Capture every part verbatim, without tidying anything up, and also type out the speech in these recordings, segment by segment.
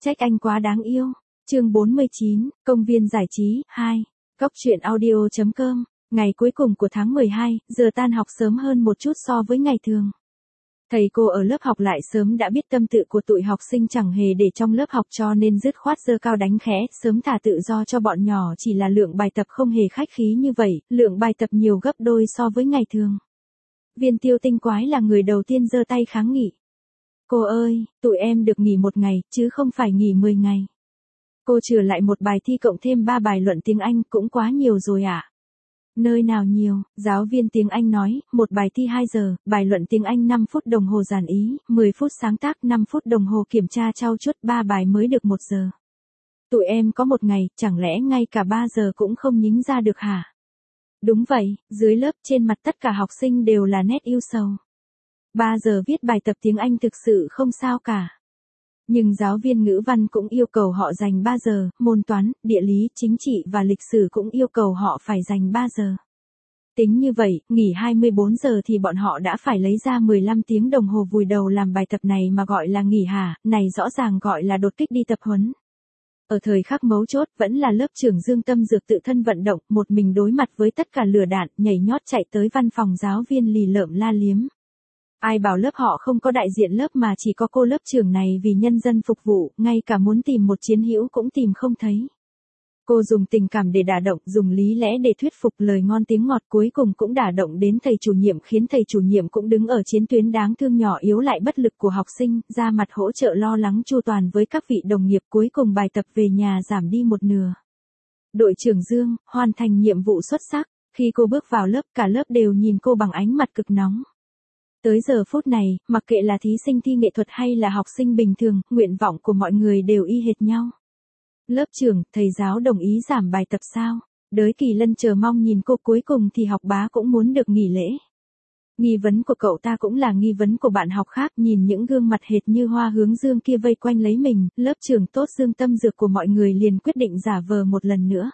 Trách anh quá đáng yêu. Chương bốn mươi chín, công viên giải trí, hai. Cóc truyện audio chấm com. Ngày cuối cùng của tháng mười hai, giờ tan học sớm hơn một chút so với ngày thường. Thầy cô ở lớp học lại sớm đã biết tâm tự của tụi học sinh chẳng hề để trong lớp học cho nên dứt khoát giơ cao đánh khẽ, sớm thả tự do cho bọn nhỏ, chỉ là lượng bài tập không hề khách khí như vậy, lượng bài tập nhiều gấp đôi so với ngày thường. Viên Tiêu tinh quái là người đầu tiên giơ tay kháng nghị. Cô ơi, tụi em được nghỉ một ngày, chứ không phải nghỉ mười ngày. Cô chừa lại một bài thi cộng thêm ba bài luận tiếng Anh cũng quá nhiều rồi ạ. À? Nơi nào nhiều, giáo viên tiếng Anh nói, một bài thi hai giờ, bài luận tiếng Anh năm phút đồng hồ giản ý, mười phút sáng tác, năm phút đồng hồ kiểm tra trau chuốt, ba bài mới được một giờ. Tụi em có một ngày, chẳng lẽ ngay cả ba giờ cũng không nhính ra được hả? Đúng vậy, dưới lớp trên mặt tất cả học sinh đều là nét yêu sầu. ba giờ viết bài tập tiếng Anh thực sự không sao cả. Nhưng giáo viên ngữ văn cũng yêu cầu họ dành ba giờ, môn toán, địa lý, chính trị và lịch sử cũng yêu cầu họ phải dành ba giờ. Tính như vậy, nghỉ hai mươi bốn giờ thì bọn họ đã phải lấy ra mười lăm tiếng đồng hồ vùi đầu làm bài tập này mà gọi là nghỉ hả, này rõ ràng gọi là đột kích đi tập huấn. Ở thời khắc mấu chốt vẫn là lớp trưởng Dương Tâm Dược tự thân vận động, một mình đối mặt với tất cả lửa đạn, nhảy nhót chạy tới văn phòng giáo viên lì lợm la liếm. Ai bảo lớp họ không có đại diện lớp mà chỉ có cô lớp trưởng này vì nhân dân phục vụ, ngay cả muốn tìm một chiến hữu cũng tìm không thấy. Cô dùng tình cảm để đả động, dùng lý lẽ để thuyết phục, lời ngon tiếng ngọt cuối cùng cũng đả động đến thầy chủ nhiệm, khiến thầy chủ nhiệm cũng đứng ở chiến tuyến đáng thương nhỏ yếu lại bất lực của học sinh, ra mặt hỗ trợ lo lắng chu toàn với các vị đồng nghiệp, cuối cùng bài tập về nhà giảm đi một nửa. Đội trưởng Dương, hoàn thành nhiệm vụ xuất sắc, khi cô bước vào lớp cả lớp đều nhìn cô bằng ánh mặt cực nóng. Tới giờ phút này, mặc kệ là thí sinh thi nghệ thuật hay là học sinh bình thường, nguyện vọng của mọi người đều y hệt nhau. Lớp trưởng, thầy giáo đồng ý giảm bài tập sao? Đới Kỳ Lân chờ mong nhìn cô, cuối cùng thì học bá cũng muốn được nghỉ lễ. Nghi vấn của cậu ta cũng là nghi vấn của bạn học khác, nhìn những gương mặt hệt như hoa hướng dương kia vây quanh lấy mình, lớp trưởng tốt Dương Tâm Dược của mọi người liền quyết định giả vờ một lần nữa.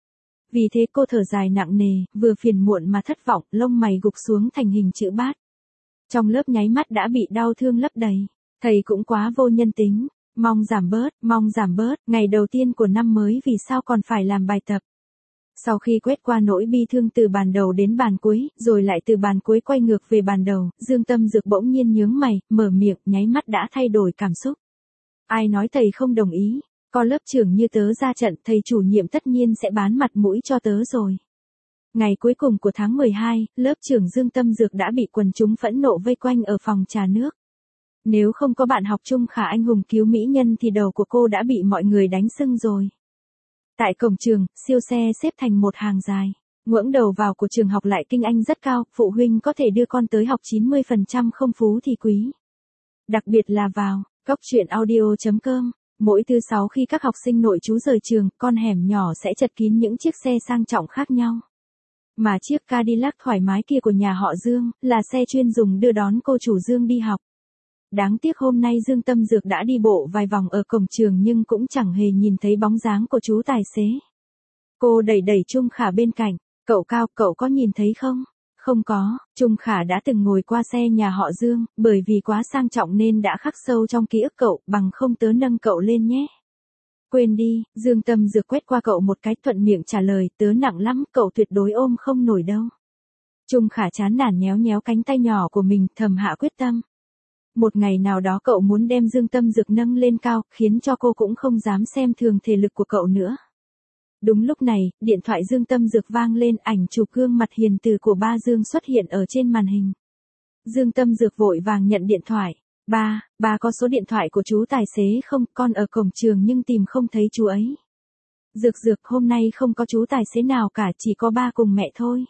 Vì thế cô thở dài nặng nề, vừa phiền muộn mà thất vọng, lông mày gục xuống thành hình chữ bát. Trong lớp nháy mắt đã bị đau thương lấp đầy, thầy cũng quá vô nhân tính, mong giảm bớt, mong giảm bớt, ngày đầu tiên của năm mới vì sao còn phải làm bài tập. Sau khi quét qua nỗi bi thương từ bàn đầu đến bàn cuối, rồi lại từ bàn cuối quay ngược về bàn đầu, Dương Tâm Dược bỗng nhiên nhướng mày, mở miệng, nháy mắt đã thay đổi cảm xúc. Ai nói thầy không đồng ý, có lớp trưởng như tớ ra trận, thầy chủ nhiệm tất nhiên sẽ bán mặt mũi cho tớ rồi. Ngày cuối cùng của tháng mười hai, lớp trưởng Dương Tâm Dược đã bị quần chúng phẫn nộ vây quanh ở phòng trà nước. Nếu không có bạn học Trung Khả anh hùng cứu mỹ nhân thì đầu của cô đã bị mọi người đánh sưng rồi. Tại cổng trường, siêu xe xếp thành một hàng dài. Ngưỡng đầu vào của trường học lại kinh anh rất cao, phụ huynh có thể đưa con tới học chín mươi phần trăm không phú thì quý. Đặc biệt là vào cóc truyện audio chấm com. Mỗi thứ sáu khi các học sinh nội trú rời trường, con hẻm nhỏ sẽ chật kín những chiếc xe sang trọng khác nhau. Mà chiếc Cadillac thoải mái kia của nhà họ Dương, là xe chuyên dùng đưa đón cô chủ Dương đi học. Đáng tiếc hôm nay Dương Tâm Dược đã đi bộ vài vòng ở cổng trường nhưng cũng chẳng hề nhìn thấy bóng dáng của chú tài xế. Cô đẩy đẩy Trung Khả bên cạnh, cậu Cao, cậu có nhìn thấy không? Không có, Trung Khả đã từng ngồi qua xe nhà họ Dương, bởi vì quá sang trọng nên đã khắc sâu trong ký ức cậu, bằng không tớ nâng cậu lên nhé. Quên đi, Dương Tâm Dược quét qua cậu một cái, thuận miệng trả lời, tớ nặng lắm, cậu tuyệt đối ôm không nổi đâu. Trung Khả chán nản nhéo nhéo cánh tay nhỏ của mình, thầm hạ quyết tâm. Một ngày nào đó cậu muốn đem Dương Tâm Dược nâng lên cao, khiến cho cô cũng không dám xem thường thể lực của cậu nữa. Đúng lúc này, điện thoại Dương Tâm Dược vang lên, ảnh chụp gương mặt hiền từ của ba Dương xuất hiện ở trên màn hình. Dương Tâm Dược vội vàng nhận điện thoại. Ba, ba có số điện thoại của chú tài xế không? Con ở cổng trường nhưng tìm không thấy chú ấy. Dược Dược, hôm nay không có chú tài xế nào cả, chỉ có ba cùng mẹ thôi.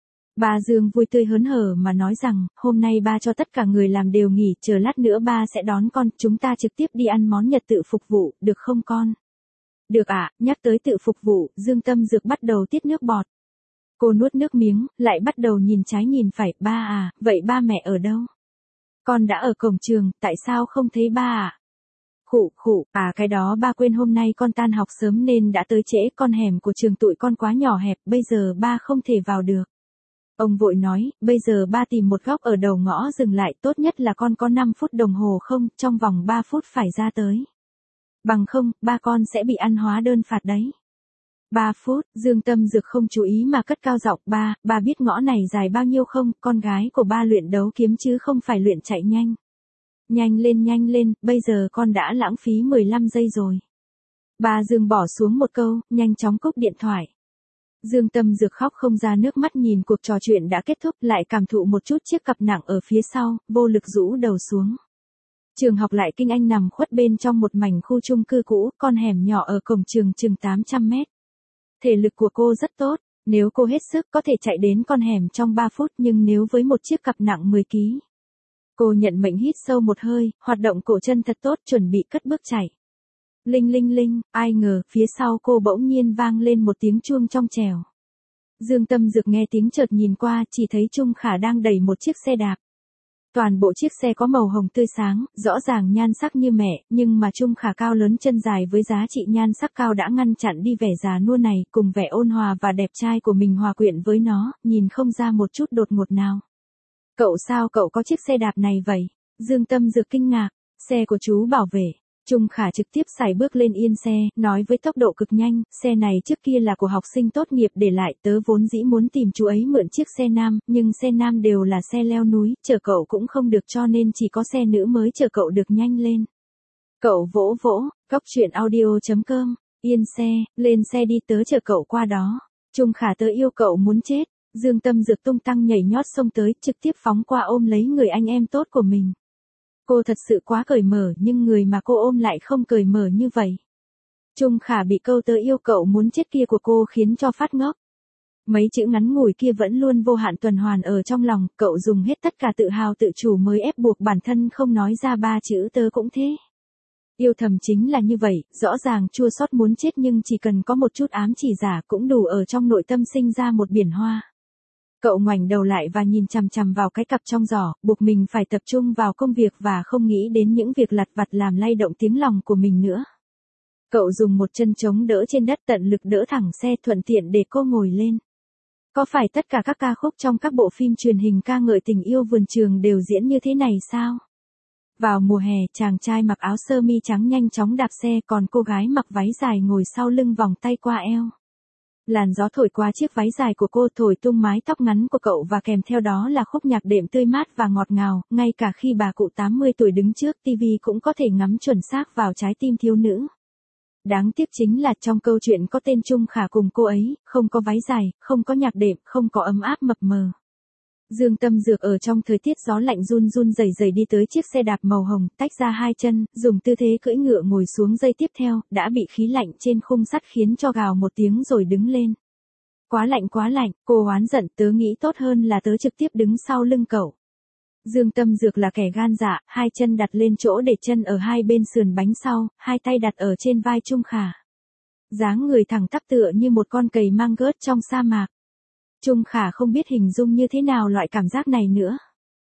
Ba Dương vui tươi hớn hở mà nói rằng, hôm nay ba cho tất cả người làm đều nghỉ, chờ lát nữa ba sẽ đón con, chúng ta trực tiếp đi ăn món Nhật tự phục vụ, được không con? Được ạ, à, nhắc tới tự phục vụ, Dương Tâm Dược bắt đầu tiết nước bọt. Cô nuốt nước miếng, lại bắt đầu nhìn trái nhìn phải, ba à, vậy ba mẹ ở đâu? Con đã ở cổng trường, tại sao không thấy ba à? Khụ khụ, à cái đó ba quên hôm nay con tan học sớm nên đã tới trễ, con hẻm của trường tụi con quá nhỏ hẹp, bây giờ ba không thể vào được. Ông vội nói, bây giờ ba tìm một góc ở đầu ngõ dừng lại, tốt nhất là con có năm phút đồng hồ không, trong vòng ba phút phải ra tới. Bằng không, ba con sẽ bị ăn hóa đơn phạt đấy. Ba phút, Dương Tâm Dược không chú ý mà cất cao giọng, ba, ba biết ngõ này dài bao nhiêu không, con gái của ba luyện đấu kiếm chứ không phải luyện chạy nhanh. Nhanh lên nhanh lên, bây giờ con đã lãng phí mười lăm giây rồi. Ba Dương bỏ xuống một câu, nhanh chóng cúp điện thoại. Dương Tâm Dược khóc không ra nước mắt nhìn cuộc trò chuyện đã kết thúc, lại cảm thụ một chút chiếc cặp nặng ở phía sau, vô lực rũ đầu xuống. Trường học Lại Kinh Anh nằm khuất bên trong một mảnh khu chung cư cũ, con hẻm nhỏ ở cổng trường chừng tám trăm mét. Thể lực của cô rất tốt, nếu cô hết sức có thể chạy đến con hẻm trong ba phút, nhưng nếu với một chiếc cặp nặng mười ki lô gam. Cô nhận mệnh hít sâu một hơi, hoạt động cổ chân thật tốt, chuẩn bị cất bước chạy. Linh linh linh, ai ngờ, phía sau cô bỗng nhiên vang lên một tiếng chuông trong trẻo. Dương Tâm Dược nghe tiếng chợt nhìn qua, chỉ thấy Trung Khả đang đẩy một chiếc xe đạp. Toàn bộ chiếc xe có màu hồng tươi sáng, rõ ràng nhan sắc như mẹ, nhưng mà Trung Khả cao lớn chân dài với giá trị nhan sắc cao đã ngăn chặn đi vẻ già nua này, cùng vẻ ôn hòa và đẹp trai của mình hòa quyện với nó, nhìn không ra một chút đột ngột nào. Cậu sao cậu có chiếc xe đạp này vậy? Dương Tâm Dược kinh ngạc, xe của chú bảo vệ. Trung Khả trực tiếp sải bước lên yên xe, nói với tốc độ cực nhanh, xe này trước kia là của học sinh tốt nghiệp để lại, tớ vốn dĩ muốn tìm chú ấy mượn chiếc xe nam, nhưng xe nam đều là xe leo núi, chở cậu cũng không được cho nên chỉ có xe nữ mới chở cậu được nhanh lên. Cậu vỗ vỗ, cóc truyện audio chấm com, yên xe, lên xe đi tớ chở cậu qua đó. Trung Khả tớ yêu cậu muốn chết, Dương Tâm Dược tung tăng nhảy nhót xông tới, trực tiếp phóng qua ôm lấy người anh em tốt của mình. Cô thật sự quá cởi mở, nhưng người mà cô ôm lại không cởi mở như vậy. Trung Khả bị câu tớ yêu cậu muốn chết kia của cô khiến cho phát ngốc. Mấy chữ ngắn ngủi kia vẫn luôn vô hạn tuần hoàn ở trong lòng, cậu dùng hết tất cả tự hào tự chủ mới ép buộc bản thân không nói ra ba chữ tớ cũng thế. Yêu thầm chính là như vậy, rõ ràng chua xót muốn chết nhưng chỉ cần có một chút ám chỉ giả cũng đủ ở trong nội tâm sinh ra một biển hoa. Cậu ngoảnh đầu lại và nhìn chằm chằm vào cái cặp trong giỏ, buộc mình phải tập trung vào công việc và không nghĩ đến những việc lặt vặt làm lay động tiếng lòng của mình nữa. Cậu dùng một chân chống đỡ trên đất, tận lực đỡ thẳng xe thuận tiện để cô ngồi lên. Có phải tất cả các ca khúc trong các bộ phim truyền hình ca ngợi tình yêu vườn trường đều diễn như thế này sao? Vào mùa hè, chàng trai mặc áo sơ mi trắng nhanh chóng đạp xe, còn cô gái mặc váy dài ngồi sau lưng vòng tay qua eo. Làn gió thổi qua chiếc váy dài của cô, thổi tung mái tóc ngắn của cậu và kèm theo đó là khúc nhạc đệm tươi mát và ngọt ngào, ngay cả khi bà cụ tám mươi tuổi đứng trước tivi cũng có thể ngắm chuẩn xác vào trái tim thiếu nữ. Đáng tiếc chính là trong câu chuyện có tên Trung Khả cùng cô ấy, không có váy dài, không có nhạc đệm, không có ấm áp mập mờ. Dương Tâm Dược ở trong thời tiết gió lạnh run run rẩy rẩy đi tới chiếc xe đạp màu hồng, tách ra hai chân, dùng tư thế cưỡi ngựa ngồi xuống, giây tiếp theo, đã bị khí lạnh trên khung sắt khiến cho gào một tiếng rồi đứng lên. Quá lạnh quá lạnh, cô oán giận, tớ nghĩ tốt hơn là tớ trực tiếp đứng sau lưng cậu. Dương Tâm Dược là kẻ gan dạ, hai chân đặt lên chỗ để chân ở hai bên sườn bánh sau, hai tay đặt ở trên vai Trung Khả. Dáng người thẳng tắp tựa như một con cầy mang gớt trong sa mạc. Trung Khả không biết hình dung như thế nào loại cảm giác này nữa.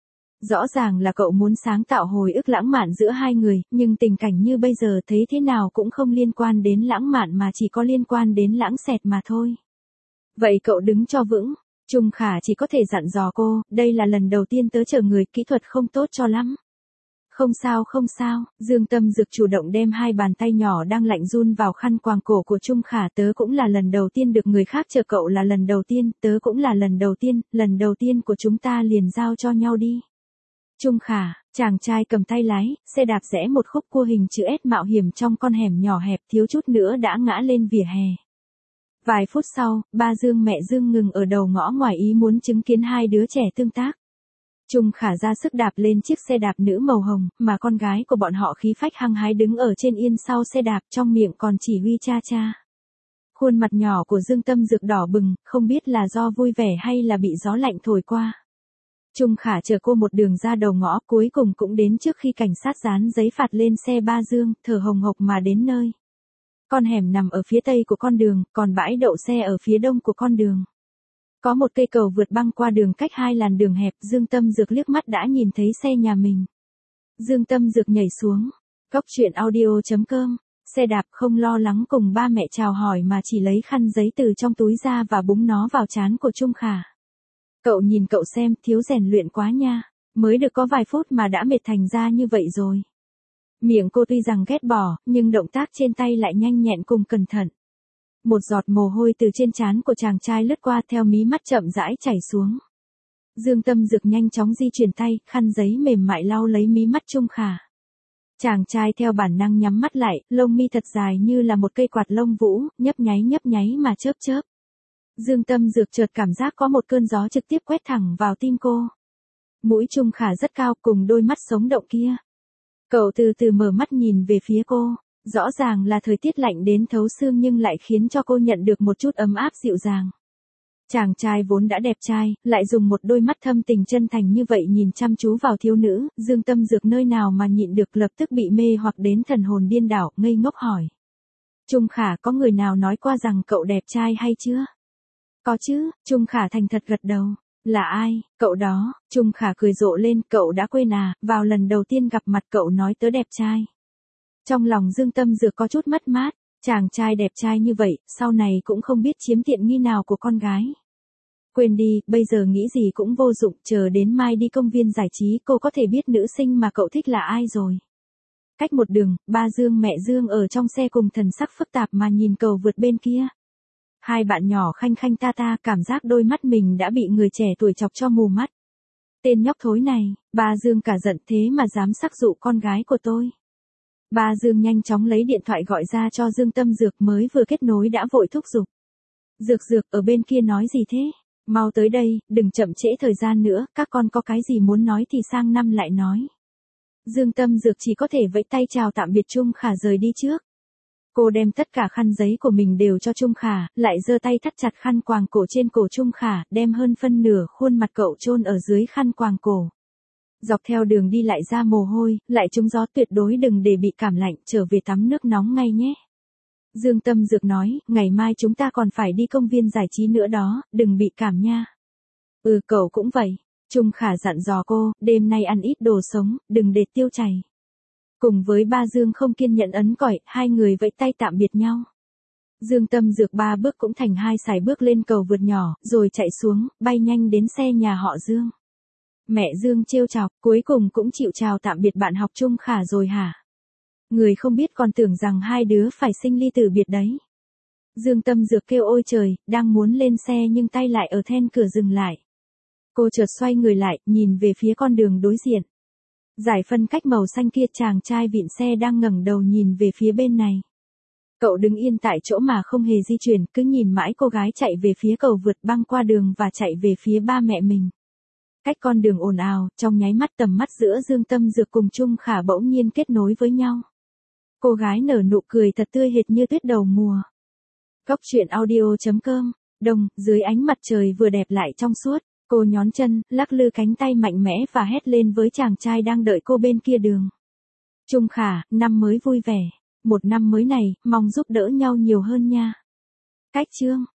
Rõ ràng là cậu muốn sáng tạo hồi ức lãng mạn giữa hai người, nhưng tình cảnh như bây giờ thấy thế nào cũng không liên quan đến lãng mạn mà chỉ có liên quan đến lãng xẹt mà thôi. Vậy cậu đứng cho vững. Trung Khả chỉ có thể dặn dò cô, đây là lần đầu tiên tớ chở người, kỹ thuật không tốt cho lắm. Không sao không sao, Dương Tâm Dược chủ động đem hai bàn tay nhỏ đang lạnh run vào khăn quàng cổ của Trung Khả, tớ cũng là lần đầu tiên được người khác chở, cậu là lần đầu tiên, tớ cũng là lần đầu tiên, lần đầu tiên của chúng ta liền giao cho nhau đi. Trung Khả, chàng trai cầm tay lái, xe đạp rẽ một khúc cua hình chữ S mạo hiểm trong con hẻm nhỏ hẹp, thiếu chút nữa đã ngã lên vỉa hè. Vài phút sau, ba Dương mẹ Dương ngừng ở đầu ngõ ngoài ý muốn chứng kiến hai đứa trẻ tương tác. Trung Khả ra sức đạp lên chiếc xe đạp nữ màu hồng, mà con gái của bọn họ khí phách hăng hái đứng ở trên yên sau xe đạp, trong miệng còn chỉ huy cha cha. Khuôn mặt nhỏ của Dương Tâm Dược đỏ bừng, không biết là do vui vẻ hay là bị gió lạnh thổi qua. Trung Khả chở cô một đường ra đầu ngõ, cuối cùng cũng đến trước khi cảnh sát dán giấy phạt lên xe ba Dương, thở hồng hộc mà đến nơi. Con hẻm nằm ở phía tây của con đường, còn bãi đậu xe ở phía đông của con đường. Có một cây cầu vượt băng qua đường cách hai làn đường hẹp, Dương Tâm Dược liếc mắt đã nhìn thấy xe nhà mình. Dương Tâm Dược nhảy xuống. Cóc truyện audio chấm com, xe đạp không lo lắng cùng ba mẹ chào hỏi mà chỉ lấy khăn giấy từ trong túi ra và búng nó vào trán của Trung Khả. Cậu nhìn cậu xem, thiếu rèn luyện quá nha, mới được có vài phút mà đã mệt thành ra như vậy rồi. Miệng cô tuy rằng ghét bỏ, nhưng động tác trên tay lại nhanh nhẹn cùng cẩn thận. Một giọt mồ hôi từ trên trán của chàng trai lướt qua theo mí mắt chậm rãi chảy xuống. Dương Tâm Dược nhanh chóng di chuyển tay, khăn giấy mềm mại lau lấy mí mắt Trung Khả. Chàng trai theo bản năng nhắm mắt lại, lông mi thật dài như là một cây quạt lông vũ, nhấp nháy nhấp nháy mà chớp chớp. Dương Tâm Dược chợt cảm giác có một cơn gió trực tiếp quét thẳng vào tim cô. Mũi Trung Khả rất cao cùng đôi mắt sống động kia. Cậu từ từ mở mắt nhìn về phía cô, rõ ràng là thời tiết lạnh đến thấu xương nhưng lại khiến cho cô nhận được một chút ấm áp dịu dàng. Chàng trai vốn đã đẹp trai, lại dùng một đôi mắt thâm tình chân thành như vậy nhìn chăm chú vào thiếu nữ, Dương Tâm Dược nơi nào mà nhịn được lập tức bị mê hoặc đến thần hồn điên đảo, ngây ngốc hỏi. Trung Khả, có người nào nói qua rằng cậu đẹp trai hay chưa? Có chứ, Trung Khả thành thật gật đầu. Là ai, cậu đó? Trung Khả cười rộ lên, cậu đã quên à, vào lần đầu tiên gặp mặt cậu nói tớ đẹp trai. Trong lòng Dương Tâm Dược có chút mất mát, chàng trai đẹp trai như vậy, sau này cũng không biết chiếm tiện nghi nào của con gái. Quên đi, bây giờ nghĩ gì cũng vô dụng, chờ đến mai đi công viên giải trí cô có thể biết nữ sinh mà cậu thích là ai rồi. Cách một đường, ba Dương mẹ Dương ở trong xe cùng thần sắc phức tạp mà nhìn cầu vượt bên kia. Hai bạn nhỏ khanh khanh ta ta cảm giác đôi mắt mình đã bị người trẻ tuổi chọc cho mù mắt. Tên nhóc thối này, ba Dương cả giận thế mà dám sắc dụ con gái của tôi. Ba Dương nhanh chóng lấy điện thoại gọi ra cho Dương Tâm Dược mới vừa kết nối đã vội thúc giục. Dược Dược ở bên kia nói gì thế? Mau tới đây, đừng chậm trễ thời gian nữa, các con có cái gì muốn nói thì sang năm lại nói. Dương Tâm Dược chỉ có thể vẫy tay chào tạm biệt Trung Khả rời đi trước. Cô đem tất cả khăn giấy của mình đều cho Trung Khả, lại giơ tay thắt chặt khăn quàng cổ trên cổ Trung Khả, đem hơn phân nửa khuôn mặt cậu chôn ở dưới khăn quàng cổ. Dọc theo đường đi lại ra mồ hôi, lại trúng gió, tuyệt đối đừng để bị cảm lạnh, trở về tắm nước nóng ngay nhé. Dương Tâm Dược nói, ngày mai chúng ta còn phải đi công viên giải trí nữa đó, đừng bị cảm nha. Ừ, cậu cũng vậy. Trung Khả dặn dò cô, đêm nay ăn ít đồ sống, đừng để tiêu chảy. Cùng với ba Dương không kiên nhẫn ấn còi, hai người vẫy tay tạm biệt nhau. Dương Tâm Dược ba bước cũng thành hai sải bước lên cầu vượt nhỏ, rồi chạy xuống, bay nhanh đến xe nhà họ Dương. Mẹ Dương trêu chọc, cuối cùng cũng chịu chào tạm biệt bạn học Trung Khả rồi hả? Người không biết còn tưởng rằng hai đứa phải sinh ly tử biệt đấy. Dương Tâm Dược kêu ôi trời, đang muốn lên xe nhưng tay lại ở then cửa dừng lại. Cô chợt xoay người lại, nhìn về phía con đường đối diện. Giải phân cách màu xanh kia, chàng trai vịn xe đang ngẩng đầu nhìn về phía bên này. Cậu đứng yên tại chỗ mà không hề di chuyển, cứ nhìn mãi cô gái chạy về phía cầu vượt băng qua đường và chạy về phía ba mẹ mình. Cách con đường ồn ào, trong nháy mắt tầm mắt giữa Dương Tâm Dược cùng Trung Khả bỗng nhiên kết nối với nhau. Cô gái nở nụ cười thật tươi hệt như tuyết đầu mùa. Góc truyện audio chấm com, đông, dưới ánh mặt trời vừa đẹp lại trong suốt, cô nhón chân, lắc lư cánh tay mạnh mẽ và hét lên với chàng trai đang đợi cô bên kia đường. Trung Khả, năm mới vui vẻ. Một năm mới này, mong giúp đỡ nhau nhiều hơn nha. Cách chương.